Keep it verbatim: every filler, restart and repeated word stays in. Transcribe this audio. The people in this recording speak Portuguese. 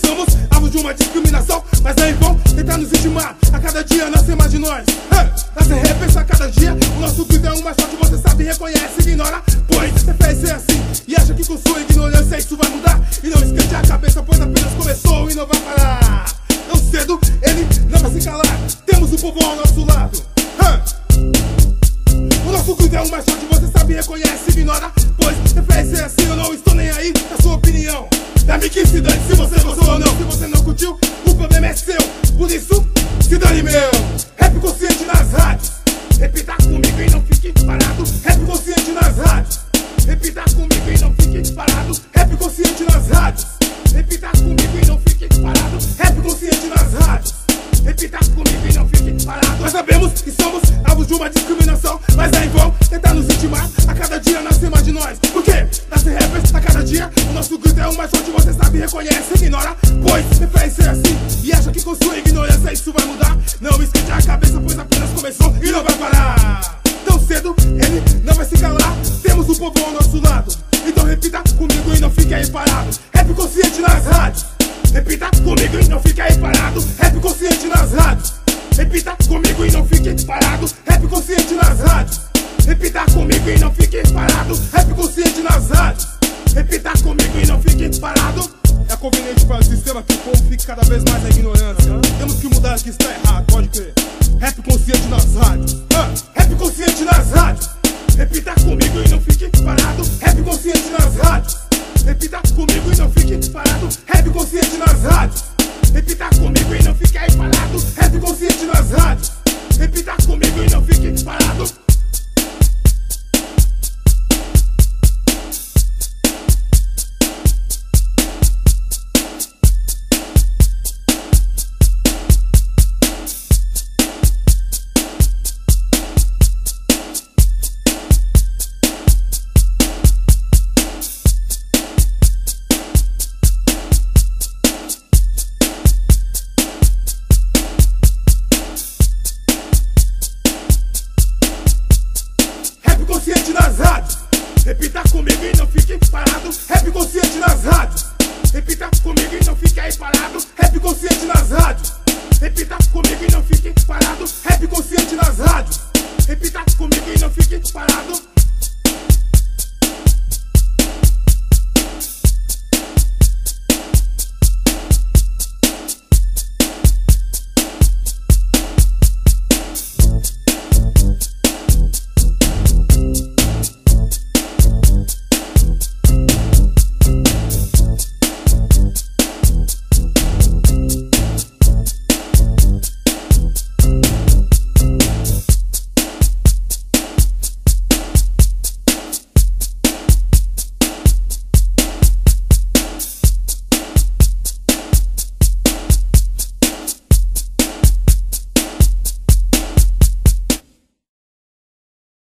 somos alvos de uma discriminação, mas aí vão tentar nos intimar. A cada dia nascem mais de nós, nascem rappers a cada dia. O nosso grito é um mais forte, você sabe, reconhece, ignora. Pois você fez ser assim e acha que com sua ignorância isso vai mudar. E não esquente a cabeça, pois apenas começou e não vai parar. Tão cedo ele não vai se calar. Temos o povo ao nosso lado. O nosso grito é um mais forte, você sabe, reconhece, ignora. Pois você fez ser assim, eu não estou nem aí na sua opinião. Dá-me que se dane se você gostou ou não. Se você não curtiu, o problema é seu. Por isso, se dane meu. Rap consciente nas rádios. Repita comigo e não fique parado. Rap consciente nas rádios. Repita comigo e não fique parado. Rap consciente nas rádios. Repita comigo e não fique parado. Rap consciente nas rádios. Repita comigo e não fique parado. Nós sabemos que somos alvos de uma discriminação, mas aí vão tentar nos intimar. A cada dia nascem mais de nós. Por quê? Nascem rappers a cada dia. O nosso grito é o mais forte, você sabe, reconhece, ignora. Pois você faz ser assim e acha que com sua ignorância isso vai mudar. Não esquente a cabeça, pois apenas começou e não vai parar. Tão cedo ele não vai se calar. Temos o povo ao nosso lado. Então repita comigo e não fique aí parado. Rap consciente nas rádios. Repita comigo e não fique aí parado. Rap consciente nas rádios. Repita comigo e não fique parado. Rap consciente nas rádios. Repita comigo e não fique parado. Rap consciente nas rádios. Repita comigo e não fique parado. É conveniente para o sistema que o povo fique cada vez mais na ignorância. Temos que mudar o que está errado, pode crer. Rap consciente nas rádios. ah, Rap consciente nas rádios. Repita comigo e não fique parado. Rap consciente nas rádios. Repita comigo e não fique parado.